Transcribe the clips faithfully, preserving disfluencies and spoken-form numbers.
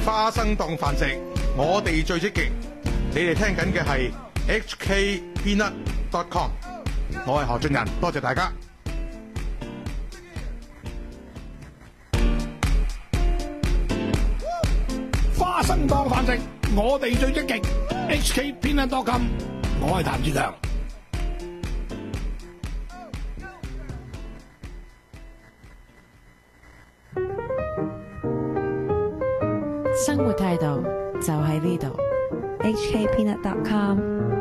花生當飯食，我哋最積極。你哋聽緊嘅係 H K Peanut dot com， 我係何俊仁，多謝大家。 花生當飯食，我哋最積極。H K Peanut dot com， 我係譚志強。 生活態度就喺呢度。 H K Peanut dot com。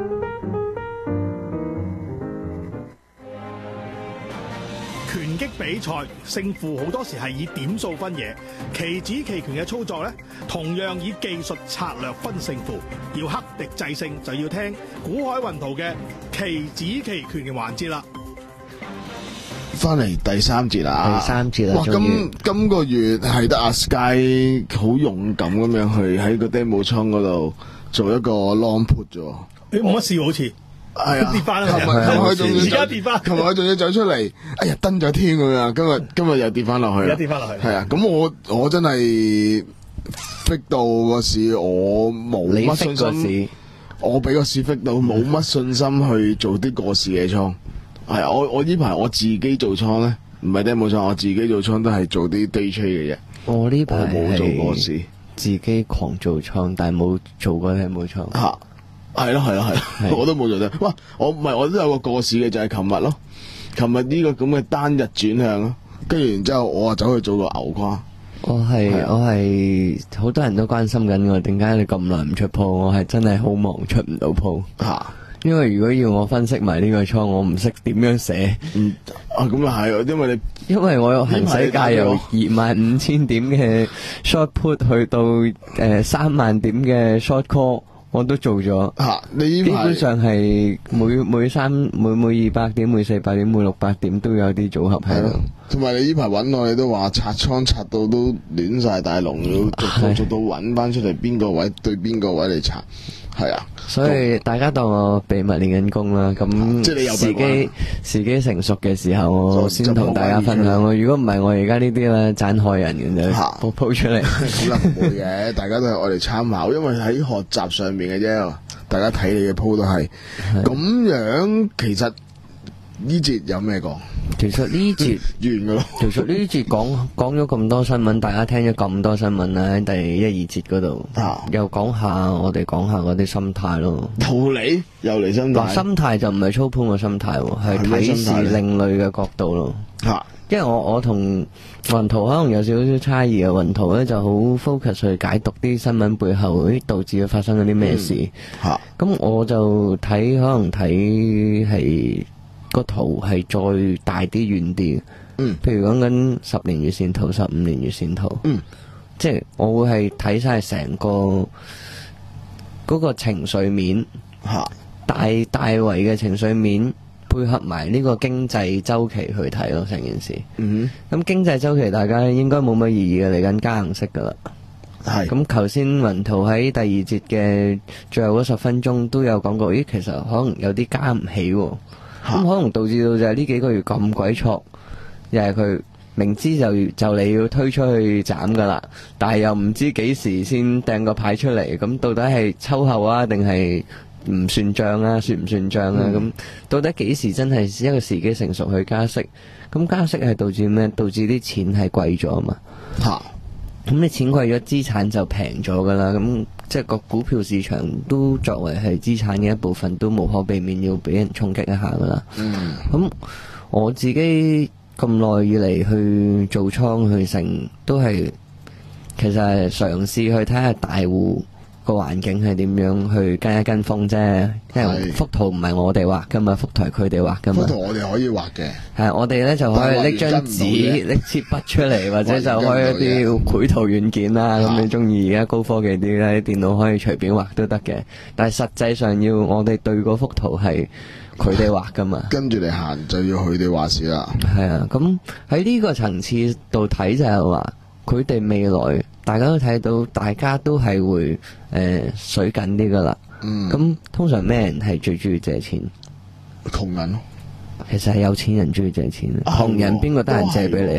拳擊比賽勝負好多時係以點數分嘢，棋子棋拳嘅操作呢，同樣以技術策略分勝負。要克敵制勝，就要聽古海雲圖嘅棋子棋拳嘅環節啦。 翻嚟第三節啦， 第三節啦。 哇！今今個月係得阿 Sky 好勇敢咁樣去喺個 demo 倉嗰度做一個 long put 啫。 你冇乜事好似係啊， 跌翻啦， 琴日佢仲要而家跌翻， 琴日佢仲要走出嚟，哎呀登咗天咁樣，今日今日又跌翻落去， 而家跌翻落去。 係啊，咁我我真係逼到個市，我冇乜信心，我俾個市逼到冇乜信心去做啲過市嘅倉。係啊，我我呢排我自己做倉咧，唔係 demo 倉，我自己做倉都係做啲 day trade 嘅啫。 我呢排冇做過市， 自己狂做倉，但係冇做過 demo 倉。 吓，係咯係咯係咯，我都冇做得。哇，我唔係我都有個過市嘅，就係琴日咯。琴日呢個咁嘅單日轉向咯，跟住然之後我啊走去做個牛瓜。 我係我係好多人都關心緊我，點解你咁耐唔出鋪？我係真係好忙，出唔到鋪吓。 因為如果要我分析埋呢個倉，我唔識點樣寫。 嗯，啊咁又係，因為你因為我有行使價由二萬五千點嘅 short put 去到誒三萬點嘅 short call，我都做咗。 吓、啊，你基本上係每每三每每二百點、每四百點、每六百點都有啲組合喺度。 同埋你呢排揾我，你都話拆倉拆到都亂晒大龍，要逐到逐到揾翻出嚟邊個位對邊個位嚟拆。係啊， 所以大家當我秘密練緊功啦。咁即係你有時機時機成熟嘅時候，我先同大家分享咯。如果唔係，我而家呢啲咧盞害人嘅啫，鋪鋪出嚟。 可能唔會嘅，大家都係我哋參考，因為喺學習上面嘅啫。大家睇你嘅鋪都係咁樣。其實呢節有咩講？ 其實呢節完噶咯。 其實呢節講講咗咁多新聞，大家聽咗咁多新聞啦，喺第一二節嗰度， 啊、 又講下我哋講下嗰啲心態咯。 道理又嚟心態。 心態就唔係操盤嘅心態，係睇事另類嘅角度咯。吓、啊，因為我我同雲圖可能有少少差異嘅，雲圖咧就好 focus 去解讀啲新聞背後啲導致佢發生咗啲咩事。吓、嗯，咁、啊、我就睇可能睇係。個圖係再大啲遠啲，嗯，譬如講緊十年月線圖、十五年月線圖，嗯，即係我會係睇晒成個嗰個情緒面，吓大大圍嘅情緒面，配合埋呢個經濟周期去睇咯，成件事。嗯哼，咁經濟周期大家應該冇乜異議嘅，嚟緊加息噶啦。係咁，頭先雲圖喺第二節嘅最後嗰十分鐘都有講過，咦，其實可能有啲加唔起喎。咁可能導致到就係呢幾個月咁鬼挫，又係佢明知就就你要推出去斬噶啦，但係又唔知幾時先掟個牌出嚟，咁到底係秋後啊，定係唔算賬啊，算唔算賬啊？咁、嗯、到底幾時真係一個時機成熟去加息？咁加息係導致咩？導致啲錢係貴咗啊嘛。吓，咁你錢貴咗，資產就平咗噶啦。咁即係個股票市場都作為係資產嘅一部分，都無可避免要俾人衝擊一下噶啦。嗯，咁我自己咁耐以嚟去做倉去成，都係其實係嘗試去睇下大戶個環境係點樣，去跟一跟風啫。因為幅圖唔係我哋畫噶嘛，幅圖係佢哋畫噶嘛。 幅圖我哋可以畫嘅， 係我哋咧就可以拎張紙、拎支筆出嚟，或者就開一啲繪圖軟件啦。咁你中意而家高科技啲咧，電腦可以隨便畫都得嘅。但係實際上要我哋對嗰幅圖係佢哋畫噶嘛， 跟住嚟行就要佢哋話事啦。係啊，咁喺呢個層次度睇就係話，佢哋未來大家都睇到，大家都係會誒、呃、水緊啲噶啦。嗯，咁通常咩人係最中意借錢？ 窮人咯。 其實係有錢人中意借錢，窮人邊個得人借俾你啊？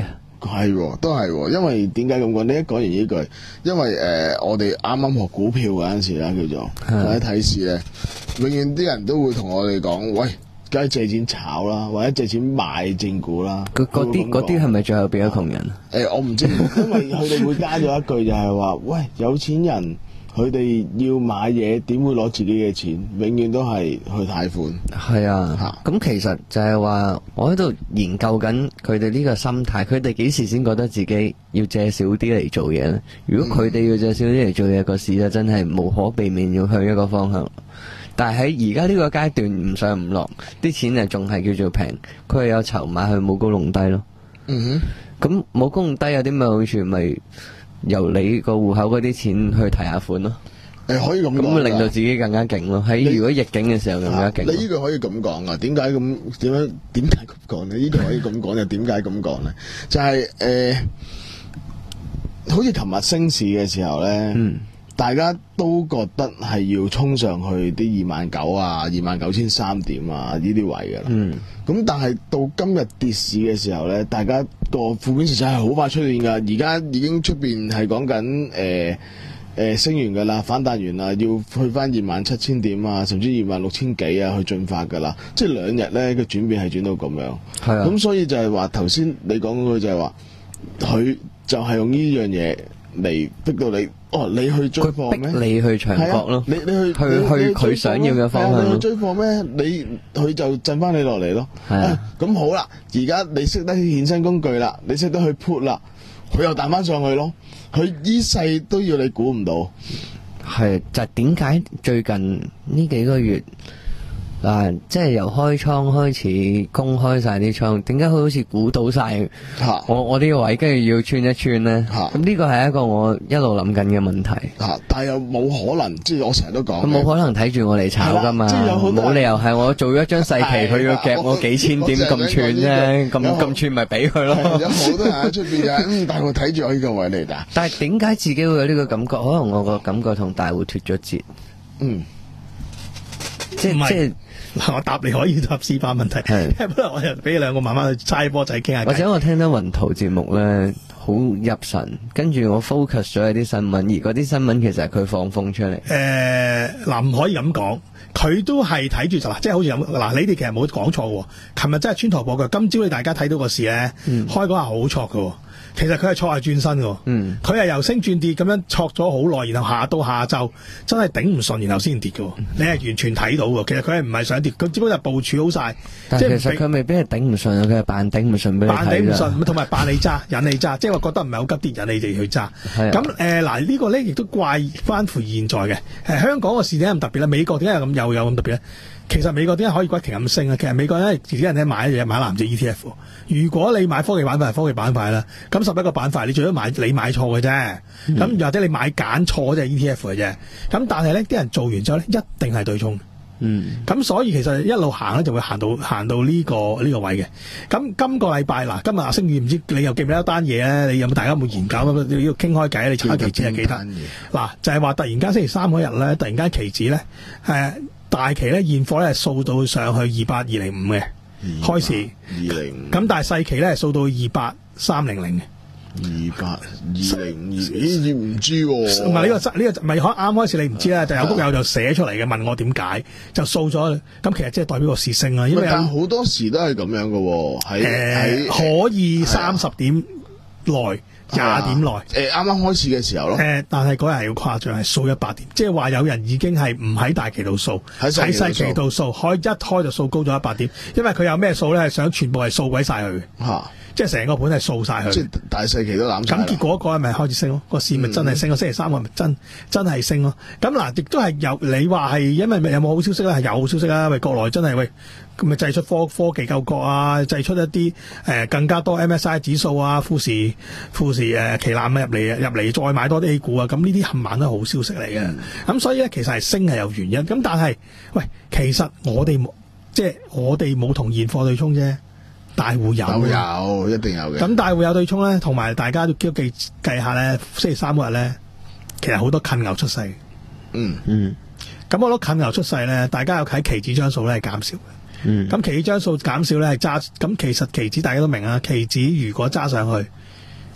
係，都係，因為點解咁講？你一講完呢句，因為誒、呃，我哋啱啱學股票嗰陣時啦，叫做或者睇市咧，永遠啲人都會同我哋講，喂，梗係借錢炒啦，或者借錢買正股啦。 嗰啲嗰啲係咪最後變咗窮人啊？ 誒、呃，我唔知，因為佢哋會加咗一句就係話，喂，有錢人。佢哋要買嘢，點會攞自己嘅錢？永遠都係去貸款。 係啊，咁其實就係話，我喺度研究緊佢哋呢個心態。佢哋幾時先覺得自己要借少啲嚟做嘢呢？如果佢哋要借少啲嚟做嘢，個市就真係無可避免要向一個方向。但係喺而家呢個階段唔上唔落，啲錢啊仲係叫做平，佢係有籌碼去舞高弄低咯。嗯哼，咁舞高弄低有啲咩好處？咪由你個戶口嗰啲錢去提下款咯。 誒，可以咁講， 咁咪令到自己更加勁咯。喺如果逆境嘅時候更加勁。 你呢個可以咁講啊？點解咁？點樣？點解咁講呢？呢個可以咁講，又點解咁講呢？就係、是、誒、呃，好似琴日升市嘅時候呢，嗯、大家都覺得係要衝上去啲二萬九啊、二萬九千三點啊呢啲位噶啦。嗯。咁但係到今日跌市嘅時候呢，大家個負面情緒係好快出現噶。而家已經出邊係講緊誒誒升完噶啦，反彈完啦，要去翻二萬七千點啊，甚至二萬六千幾啊去進發噶啦。即係兩日呢個轉變係轉到咁樣。係啊。咁所以就係話頭先你講嗰句就係話，佢就係用呢樣嘢嚟逼到你。哦，你去追貨咩？ 你去長角咯， 你你去去去佢想要嘅方向咯。 你去追貨咩？你佢就震翻你落嚟咯。係啊，咁好啦，而家你識得衍生工具啦，你識得去 put 啦，佢又彈翻上去咯。佢呢世都要你估唔到。 係就係點解最近呢幾個月？嗱、啊，即係由開倉開始公開晒啲倉，點解佢好似估到晒我我呢個位，跟住要穿一穿呢？咁呢個係一個我一路諗緊嘅問題。 啊、但係又冇可能，即係我成日都講， 佢冇可能睇住我嚟炒噶嘛，冇理由係我做咗一張細期，佢要夾我幾千點咁串啫，咁咁串咪俾佢咯。 有好多人喺出邊嘅，嗯，但係我睇住我呢個位嚟打。 但係點解自己會有呢個感覺？可能我個感覺同大戶脫咗節。嗯，即係即係。 我答你可以答司法問題，不如我又俾你兩個慢慢去猜波仔傾下。 或者我聽到雲圖節目咧，好入神，跟住我 focus 咗喺啲新聞，而嗰啲新聞其實係佢放風出嚟。 誒，嗱，唔可以咁講，佢都係睇住就嗱，即係好似咁嗱，你哋其實冇講錯喎。琴日真係穿頭破腳，今朝你大家睇到個市咧，嗯、開嗰下好錯㗎喎。其實佢係錯係轉身嘅，嗯，佢係由升轉跌咁樣錯咗好耐，然後下到下晝真係頂唔順，然後先跌嘅。你係完全睇到嘅。其實佢係唔係想跌，佢只不過係部署好晒。 但係其實佢未必係頂唔順，佢係扮頂唔順俾你睇。扮頂唔順， 同埋扮你揸，引你揸，即係話覺得唔係好急跌，引你哋去揸。咁誒嗱呢個咧亦都怪翻乎現在嘅。誒、呃、香港個市點解咁特別咧？美國點解咁又有咁特別咧？其實美國點解可以不停咁升啊？其實美國咧，自己人咧買嘢買藍籌 E T F。如果你買科技板塊係科技板塊啦，咁十一個板塊你最多買你買錯嘅啫。咁、嗯、或者你買揀錯隻 E T F 嘅啫。咁但係咧，啲人做完之後咧，一定係對沖。嗯。咁所以其實一路行咧，就會行到行到呢、這個呢、這個位嘅。咁今個禮拜嗱，今日阿星宇唔知你又記唔記得一單嘢咧？你有冇大家有冇研究？你要傾開偈，你查期指係記得。嗱，就係、是、話突然間星期三嗰日咧，突然間期指咧，誒、呃。大期咧現貨咧係掃到上去二八二零五嘅開始，二零五咁但係細期咧係掃到二八三零零嘅， 二八二零五咦唔知喎？ 唔係呢個呢、呢個咪啱開始你唔知啦，就有谷友就寫出嚟嘅問我點解就掃咗，咁其實即係代表個市升啦，因為但好多時都係咁樣嘅喎，喺、 呃、可以三十點內。廿點內，誒啱啱開始嘅時候咯，誒、 呃，但係嗰日係要誇張，係掃一百點，即係話有人已經係唔喺大期度掃，喺細期度掃，開一開就掃高咗一百點，因為佢有咩數咧，係想全部係掃鬼晒佢，吓、啊，即係成個盤係掃晒佢， 即係大細期都攬晒。咁結果嗰日咪開始升咯，個市咪真係升咯，嗯、星期三個咪真真係升咯。咁嗱，亦都係有你話係，因為有冇好消息咧？係有好消息啦，喂，國內真係喂。咁咪製出科科技救國啊，製出一啲誒、呃、更加多 M S I 指數啊，富時富時誒旗艦入嚟入嚟再買多啲 A 股啊，咁呢啲冚唪唥都係好消息嚟嘅。咁、嗯、所以咧，其實係升係有原因。咁但係，喂，其實我哋冇即係我哋冇同現貨對沖啫，大戶有， 有一定有嘅。 咁大戶有對沖咧，同埋大家都記計計下咧，星期三嗰日咧，其實好多近牛出世。嗯嗯。咁好多近牛出世咧，大家有睇期指張數咧係減少嘅。嗯，咁期指張數減少咧係揸，咁其實期指大家都明啊，期指如果揸上去，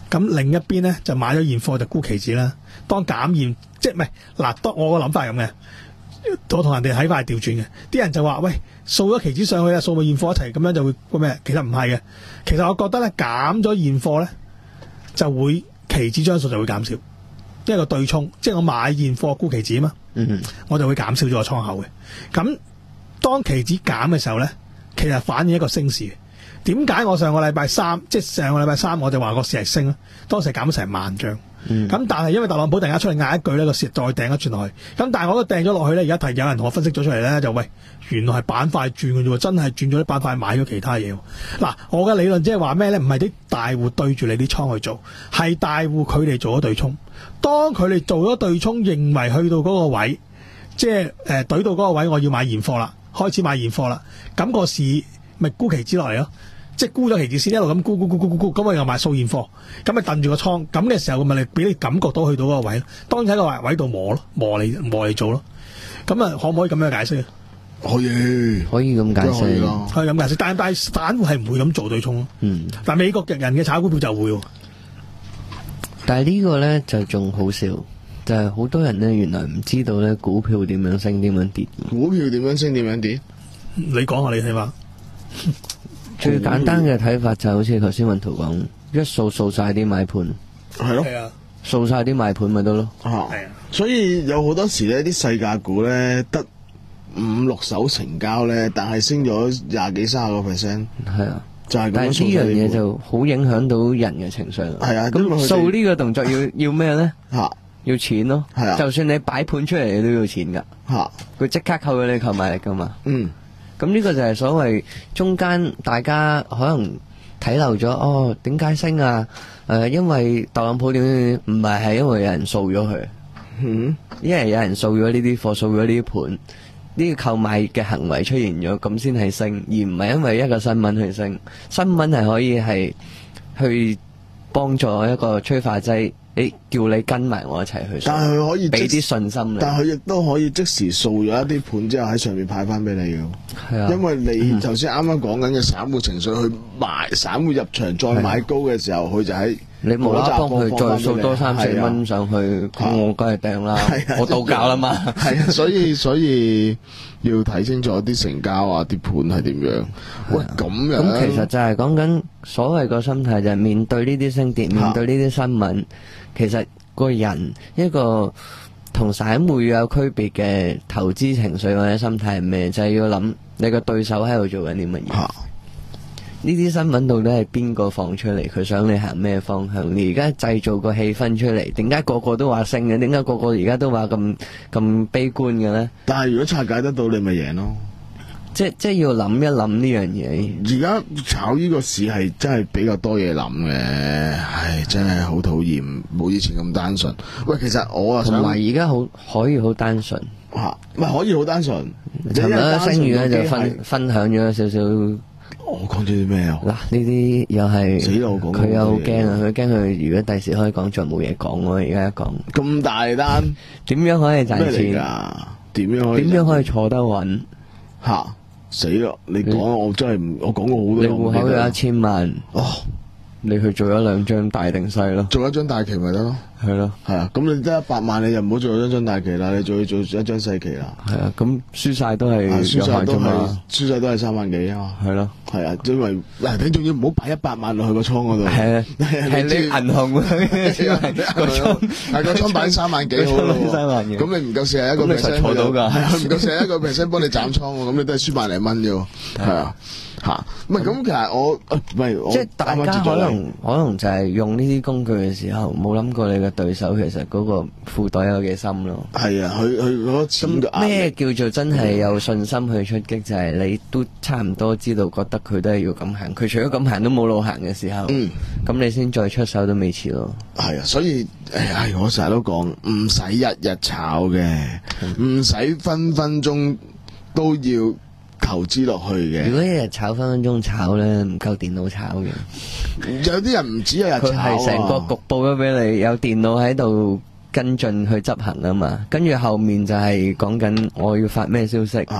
咁另一邊咧就買咗現貨就沽期指啦。當減現即係唔係嗱？當我個諗法係咁嘅，我同人哋睇法係調轉嘅。啲人就話喂，掃咗期指上去啊，掃埋現貨一齊咁樣就會個咩？其實唔係嘅。其實我覺得咧減咗現貨咧就會期指張數就會減少，因為個對沖，即係我買現貨沽期指啊嘛，嗯、我就會減少咗個倉口嘅。咁當期指減嘅時候咧，其實反映一個升市嘅。點解我上個禮拜三，即係上個禮拜三我就話個市係升咧？當時減咗成萬張，咁、嗯、但係因為特朗普突然間出嚟嗌一句咧，個市再掟一轉落去。咁但係我都掟咗落去咧，而家係有人同我分析咗出嚟咧，就喂，原來係板塊轉嘅啫喎，真係轉咗啲板塊買咗其他嘢。嗱，我嘅理論即係話咩咧？唔係啲大戶對住你啲倉去做，係大戶佢哋做咗對沖。當佢哋做咗對沖，認為去到嗰個位，即係誒懟到嗰個位，我要買現貨啦，開始買現貨啦，咁、個市咪沽期指落嚟咯。即係沽咗期指先，一路咁沽沽沽沽沽沽，咁我又買掃現貨，咁咪掟住個倉，咁嘅時候咪你俾你感覺到去到嗰個位，當然喺個位度磨咯，磨嚟磨嚟做咯。咁啊，可唔可以咁樣解釋？ 可以， 可以咁解釋， 可以咁解釋。但係但係散戶係唔會咁做對沖咯。嗯，但係美國人嘅炒股票就會。 但係呢個咧就仲好笑，就係、是、好多人咧原來唔知道咧股票點樣升點樣跌。 股票點樣升點樣跌？ 你講下你睇法。 最簡單嘅睇法就好似頭先雲圖講，一掃掃晒啲買盤， 係咯， 掃晒啲買盤咪得咯。 係啊，所以有好多時咧，啲細價股咧得五六手成交咧，但係升咗廿幾三十個 percent。係啊，就係咁樣。 但係呢樣嘢就好影響到人嘅情緒。 係啊， 咁掃呢個動作要要咩咧？ 吓， 要錢咯。係啊，就算你擺盤出嚟，你都要錢噶。吓，佢即刻扣咗你購買力噶嘛。嗯。咁呢個就係所謂中間大家可能睇漏咗，哦，點解升啊？誒、呃，因為特朗普點點點，唔係係因為有人掃咗佢，嗯，因為有人掃咗呢啲貨，掃咗呢啲盤，呢個購買嘅行為出現咗，咁先係升，而唔係因為一個新聞去升。新聞係可以係去幫助一個催化劑。誒，叫你跟埋我一齊去， 但係佢可以俾啲信心你， 但係佢亦都可以即時掃咗一啲盤之後喺上面派翻俾你嘅。係啊，因為你頭先啱啱講緊嘅散戶情緒去買，散戶入場再買高嘅時候，佢就喺你無啦啦幫佢再掃多三四蚊上去，咁我梗係掟啦，我到價啦嘛。 係啊，所以所以要睇清楚啲成交啊，啲盤係點樣。喂，咁樣咁其實就係講緊所謂個心態，就係面對呢啲升跌，面對呢啲新聞。其實個人一個同散戶有區別嘅投資情緒或者心態係咩？就係、是、要諗你個對手喺度做緊啲乜嘢。呢啲新聞到底係邊個放出嚟？佢想你行咩方向？你而家製造個氣氛出嚟，點解個個都話升嘅？點解個個而家都話咁咁悲觀嘅咧？ 但係如果拆解得到，你咪贏咯。 即即要諗一諗呢樣嘢。 而家炒呢個市係真係比較多嘢諗嘅，唉，真係好討厭，冇以前咁單純。喂，其實我啊， 同埋而家好可以好單純吓，唔係可以好單純。 尋日星宇咧就分分享咗少少。 我講咗啲咩啊？ 嗱，呢啲又係死咯！我講佢又好驚啊！佢驚佢如果第時可以講，再冇嘢講喎。而家一講咁大單， 點樣可以賺錢？ 點樣可以？ 點樣可以坐得穩？ 吓！死啦！你講我真係唔，我講過好多。 你戶口有一千萬，哦，你去做咗兩張大定細咯， 做一張大旗咪得咯， 係咯， 係啊。咁你得一百萬，你就唔好做一張大旗啦，你仲要做一張細旗啦。 係啊，咁輸晒都係輸晒都係輸晒都係三萬幾啊。 係咯， 係啊，因為嗱，你仲要唔好擺一百萬落去個倉嗰度。 係啊，係你銀行個倉， 係個倉擺三萬幾好咯。三萬幾，咁你唔夠四十一個 percent 坐到噶， 係啊，唔夠四十一個 percent 幫你斬倉喎，咁你都係輸萬零蚊啫。係啊。吓，唔係咁，其實我唔係， 即係大家可能可能就係用呢啲工具嘅時候，冇諗過你嘅對手其實嗰個褲袋有幾深咯。 係啊，佢佢嗰個錢嘅壓力。咩叫做真係有信心去出擊？就係你都差唔多知道，覺得佢都係要咁行，佢除咗咁行都冇路行嘅時候，嗯，咁你先再出手都未遲咯。 係啊，所以誒，我成日都講，唔使日日炒嘅，唔使分分鐘都要投資落去嘅。 如果一日炒分分鐘炒咧，唔夠電腦炒嘅。 有啲人唔止一日炒啊， 佢係成個局報咗俾你，有電腦喺度跟進去執行啊嘛。跟住後面就係講緊我要發咩消息，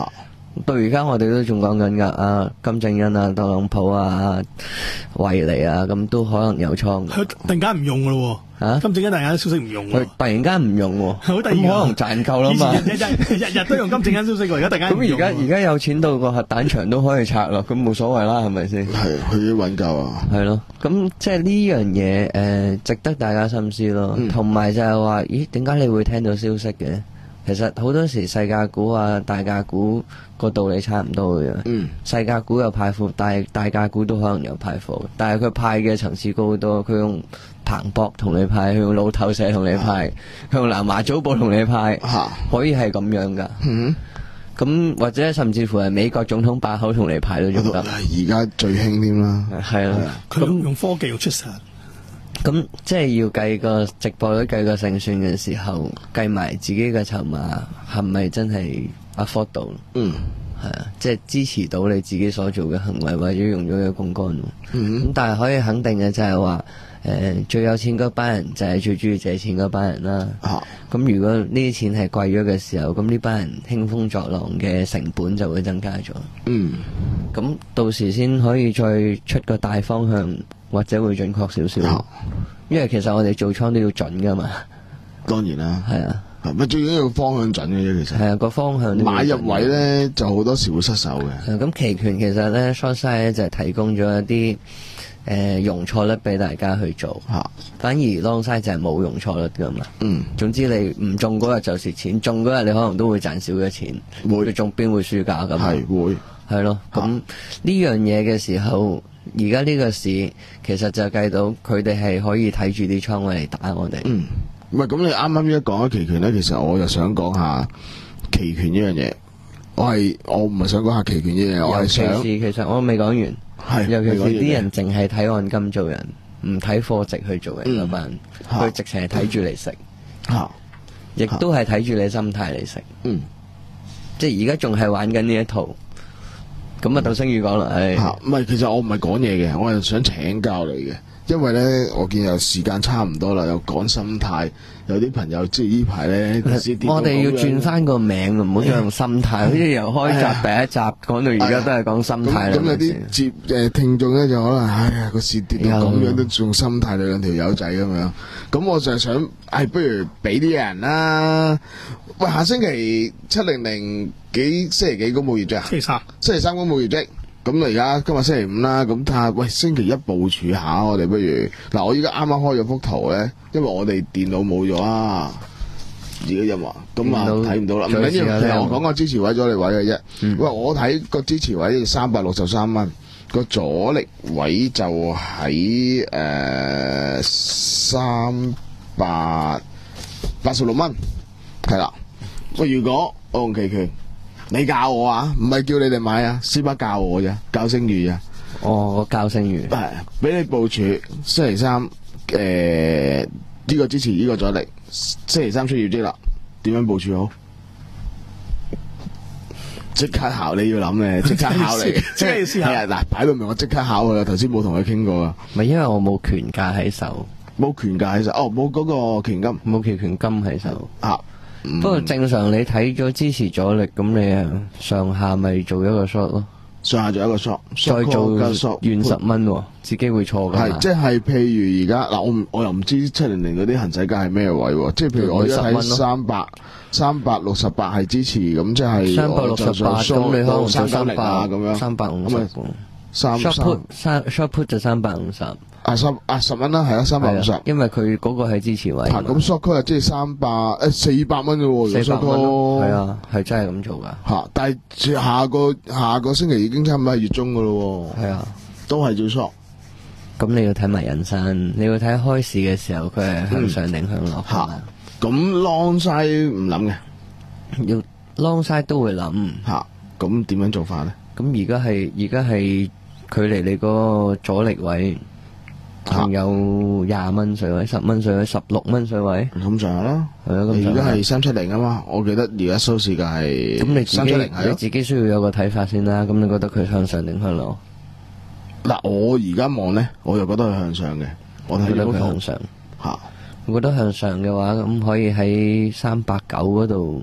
到而家我哋都仲講緊㗎，啊金正恩啊、特朗普啊、維尼啊，咁都可能有倉。 佢突然間唔用㗎咯喎，啊、金正恩突然間消息唔用喎， 佢突然間唔用喎， 好突然， 咁可能賺夠啦嘛。 日日日日都用金正恩消息喎，而家突然間咁而家而家有錢到個核彈場都可以拆咯，咁冇所謂啦，係咪先？ 係佢揾夠啊。 係咯，咁即係呢樣嘢誒、呃，值得大家深思咯。同埋、嗯、就係話，咦？點解你會聽到消息嘅？其實好多時細價股啊、大價股個道理差唔多嘅。嗯，細價股有派貨，但係大價股都可能有派貨，但係佢派嘅層次高好多。佢用彭博同你派，佢用路透社同你派，佢、啊、用南華早報同你派，啊、可以係咁樣噶。嗯，咁或者甚至乎係美國總統把口同你派都仲得。 而家最興添啦。係啦， 佢用用科技用出實。 咁即係要計個直播率、計個勝算嘅時候，計埋自己嘅籌碼係咪真係 afford 到？嗯，係啊，即係支持到你自己所做嘅行為或者用咗嘅槓桿。嗯，咁但係可以肯定嘅就係話，誒、呃、最有錢嗰班人就係最中意借錢嗰班人啦。咁、啊、如果呢啲錢係貴咗嘅時候，咁呢班人興風作浪嘅成本就會增加咗。嗯，咁到時先可以再出個大方向。或者會準確少少，哦、因為其實我哋做倉都要準噶嘛。 當然啦， 係啊， 咪最緊要方向準嘅啫。其實係啊，個方向買入位咧就好多時會失手嘅。 咁期權其實咧 short side 咧就係提供咗一啲誒容錯率俾大家去做，啊、反而 long side 就係冇容錯率噶嘛。嗯，總之你唔中嗰日就蝕錢，中嗰日你可能都會賺少咗錢，會中邊會輸價咁。係會係咯，咁呢、啊、樣嘢嘅時候。而家呢個市其實就計到佢哋係可以睇住啲倉位嚟打我哋。嗯， 唔係咁你啱啱一講咗期權咧，其實我又想講下期權呢樣嘢。我係我唔係想講下期權呢樣嘢，我係想其實我未講完。係，尤其是啲人淨係睇按金做人，唔睇貨值去做人嗰班，佢、嗯、直情係睇住嚟食。吓，亦都係睇住你心態嚟食。嗯，即係而家仲係玩緊呢一套。咁啊，杜星宇講啦，係唔係？其實我唔係講嘢嘅，我係想請教你嘅，因為咧，我見有時間差唔多啦，又講心態，有啲朋友即係呢排咧， 我哋要轉翻個名，唔好再用心態，好似由開集第一集講到而家都係講心態啦。 咁有啲接誒聽眾咧就可能，哎呀個市跌到咁樣都仲心態，你兩條友仔咁樣。咁我就係想，誒，不如俾啲人啦。喂，下星期七零零幾星期幾公佈業績啊？ 星期三， 星期三公佈業績。咁而家今日星期五啦，咁睇下，喂，星期一部署下，我哋不如嗱，我依家啱啱開咗幅圖咧，因為我哋電腦冇咗啊，而家音樂咁啊睇唔到啦。唔緊要，其實我講個支持位、阻力位嘅啫。嗯、喂，我睇個支持位三百六十三蚊，個阻力位就喺誒三百八十六蚊，係啦。喂，如果我用期權，你教我啊，唔係叫你哋買啊，司巴教我啫，教星宇啊。 哦，我教星宇。 係，俾你部署星期三，誒、呃，呢、這個支持呢個阻力，星期三出業績啦，點樣部署好？即刻考你要諗嘅，即刻考你， 即係試下。 係啊，嗱，擺到明我即刻考佢啦，頭先冇同佢傾過啊。 唔係因為我冇權價喺手， 冇權價喺手，哦，冇嗰個權金， 冇期權金喺手啊。 嗯、 不過正常你睇咗支持阻力，咁你啊上下咪做一個 short 咯， 上下做一個 short， 再做遠十蚊，自己會錯噶。 係即係譬如而家嗱，我唔我又唔知七零零嗰啲行使價係咩位，即係譬如我而家睇三百三百六十八係支持，咁即係三百六十八，咁你可能三九零啊咁樣， 三百五十。 三 short put 三 short put 就三百五十， 啊十啊十蚊啦，係啊三百五十， 因為佢嗰個係支持位。 咁 short call 即係三百誒四百蚊啫喎， 四百蚊係啊，係真係咁做噶。 吓，但係下個下個星期已經差唔多係月中噶咯。係啊，都係做 short。 咁你要睇埋人生，你要睇開市嘅時候佢係向上定向落。 吓，咁 long side 唔諗嘅， 要 long side 都會諗。 吓，咁點樣做法咧？ 咁而家係而家係。距離你嗰個阻力位仲有廿蚊水位、十蚊水位、十六蚊水位， 咁上下啦。係啊，咁而家係三七零啊嘛，我記得而家收市價係咁你自己你自己需要有個睇法先啦。咁你覺得佢向上定向落？ 嗱，我而家望咧，我就覺得佢向上嘅。我睇得佢向上吓，我覺得向上嘅話，咁可以喺三百九嗰度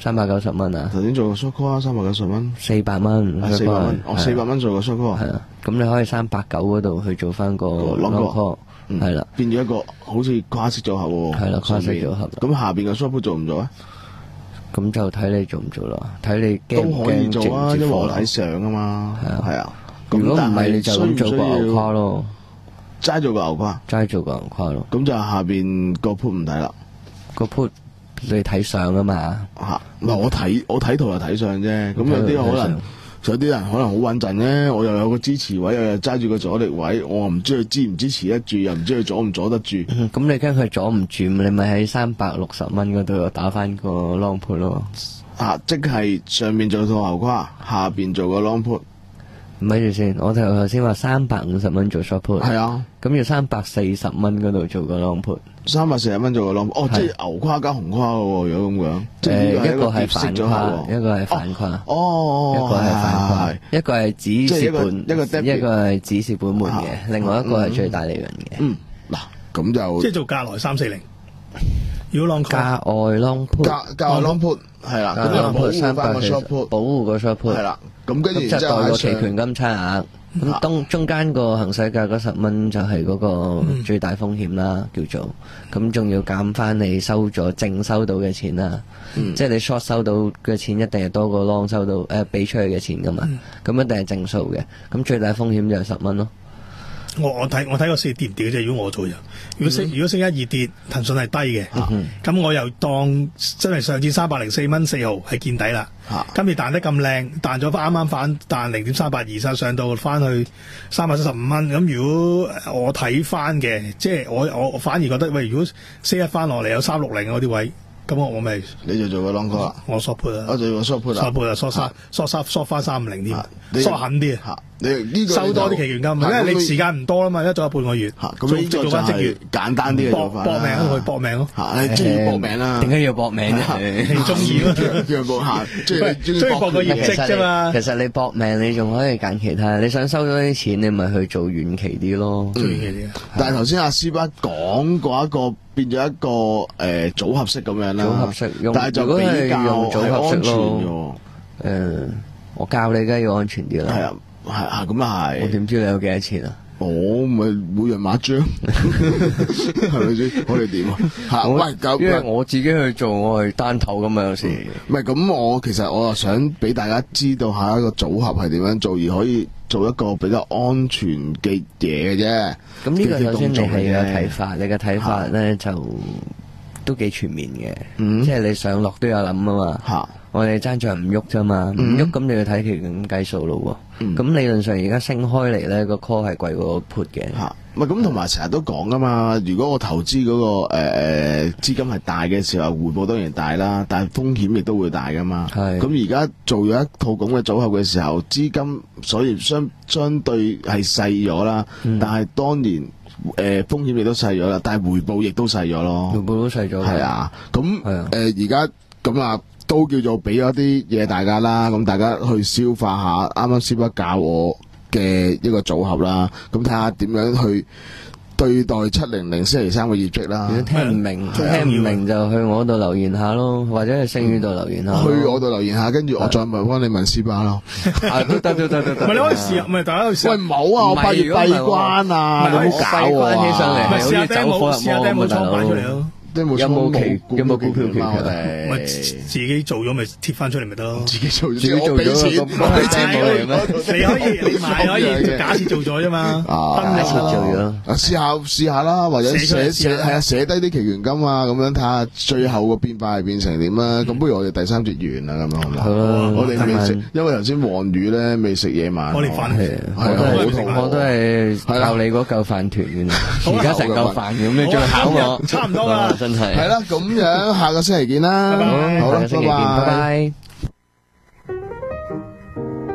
三百九十蚊啊！ 頭先做個 short call 啊，三百九十蚊， 四百蚊， 四百蚊，哦，四百蚊做個 short call， 係啊，咁你可以三百九嗰度去做翻個 long call，係啦， 變咗一個好似跨式組合喎， 係啦，跨式組合。 咁下邊嘅 short put 做唔做啊？ 咁就睇你做唔做啦，睇你都可以做啊，因為我睇相啊嘛，係啊，係啊。 如果唔係你就咁做個牛跨咯， 齋做個牛跨， 齋做個牛跨咯。 咁就下邊個 put 唔睇啦， 個 put 你睇相啊嘛嚇，唔係我睇我睇圖又睇相啫。咁有啲可能有啲人可能好穩陣咧，我又有個支持位，又又揸住個阻力位，我唔知佢支唔支持得住，又唔知佢阻唔阻得住。 咁你驚佢阻唔住，你咪喺三百六十蚊嗰度打翻個 long put 咯。 啊，即係上面做個牛跨，下邊做個 long put。 咪住先，我頭頭先話三百五十蚊做 short put， 係啊， 咁要三百四十蚊嗰度做個 long put， 三百四十蚊做個 long put，哦，即係牛跨加紅跨喎，如果咁樣，即係一個係反跨，一個係反跨， 哦， 一個係反跨，一個係止蝕本， 一個一個係止蝕本門嘅，另外一個係最大利潤嘅。 嗯，嗱，咁就即係做價內三四零，如果 long 價外 long put， 價價外 long put 係啦，咁就保護翻個 short put， 保護個 short put 係啦。咁跟住就代個期權金差額，咁當中間個行使價嗰十蚊就係嗰個最大風險啦，叫做咁仲要減翻你收咗淨收到嘅錢啦，即係你 short 收到嘅錢一定係多過 long 收到誒俾出去嘅錢噶嘛，咁一定係正數嘅，咁最大風險就係十蚊咯。 我我睇我睇個市跌唔跌嘅啫。如果我做人，如果星、嗯、如果星期一二跌，騰訊係低嘅，咁、嗯、我又當真係上次三百零四蚊四毫係見底啦。今次彈得咁靚，彈咗翻啱啱反彈零點三八二，上上到翻去三百七十五蚊。咁如果我睇翻嘅，即係我我反而覺得喂，如果星期一翻落嚟有三六零嗰啲位。咁我我咪你就做個 long call 啦， 我 short put 啦， 我做個 short put 啦 ，short put 啊 short 三 short 三 short 翻三五零添，short 狠啲啊， 你呢個收多啲期權金，因為你時間唔多啦嘛，一做半個月， 咁呢個就係簡單啲嘅做法， 搏命咯，去搏命咯， 你中意搏命啦， 點解要搏命啫？ 你中意咯， 叫搏下，中意中意搏個業績啫嘛。 其實你搏命，你仲可以揀其他，你想收多啲錢，你咪去做遠期啲咯， 做遠期啲。 但係頭先阿斯巴講過一個。變咗一個誒、呃、組合式咁樣啦， 組合式用， 但係就比較用組合式咯。誒、 呃，我教你梗係要安全啲啦。 係啊，係啊，咁啊係。 我點知你有幾多錢啊？ 我咪每人買張，係咪先？我哋點啊？嚇！喂， 因為我自己去做，我係單頭㗎嘛，有時。 唔係咁，我其實我又想俾大家知道下一個組合係點樣做，而可以做一個比較安全嘅嘢嘅啫。 咁呢個首先你係有睇法，你嘅睇法咧就都幾全面嘅，嗯、即係你上落都有諗啊嘛。嚇！我哋爭在唔喐啫嘛，唔喐咁你要睇期權計數咯喎。咁、嗯、理論上而家升開嚟咧，個 call 係貴過 put 嘅。嚇！ 唔係咁，同埋成日都講噶嘛。如果我投資嗰、那個誒誒、呃、資金係大嘅時候，回報當然大啦，但係風險亦都會大噶嘛。係。咁而家做咗一套咁嘅組合嘅時候，資金所以相相對係細咗啦。嗯、但係當然誒、呃、風險亦都細咗啦，但係回報亦都細咗咯。 回報都細咗。係啊。 咁誒而家咁啊。都叫做俾咗啲嘢大家啦，咁大家去消化下。啱啱師傅教我嘅一個組合啦，咁睇下點樣去對待七零零星期三嘅業績啦。 如果聽唔明，聽唔明就去我度留言下咯，或者係星宇度留言下。 去我度留言下，跟住我再問翻你問師傅咯。 都得都得都得。 唔係你可以試下，唔係大家可以試下。 喂，唔好啊！我八月閉關啊，你唔好搞我啊！ 閉關起上嚟， 唔係試下 demo，試下 demo 倉擺出嚟咯。 有冇期有冇股票期我哋？ 咪自己做咗咪貼翻出嚟咪得咯？ 自己做， 自己做咗俾錢， 俾錢你可以你買可以假設做咗啫嘛， 假設做咗。 試下試下啦，或者寫寫係啊寫低啲期權金啊，咁樣睇下最後個變化係變成點啦。咁不如我哋第三節完啦，咁樣好嘛？我哋未食，因為頭先黃魚咧未食夜晚。 我哋飯係我都係我都係靠你嗰嚿飯團，而家成嚿飯咁，你仲考我？ 差唔多啦。 真係係啦，咁樣下個星期見啦，好啦，拜拜。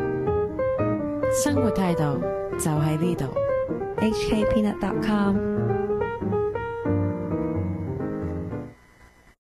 生活態度就喺呢度。 H K Peanut dot com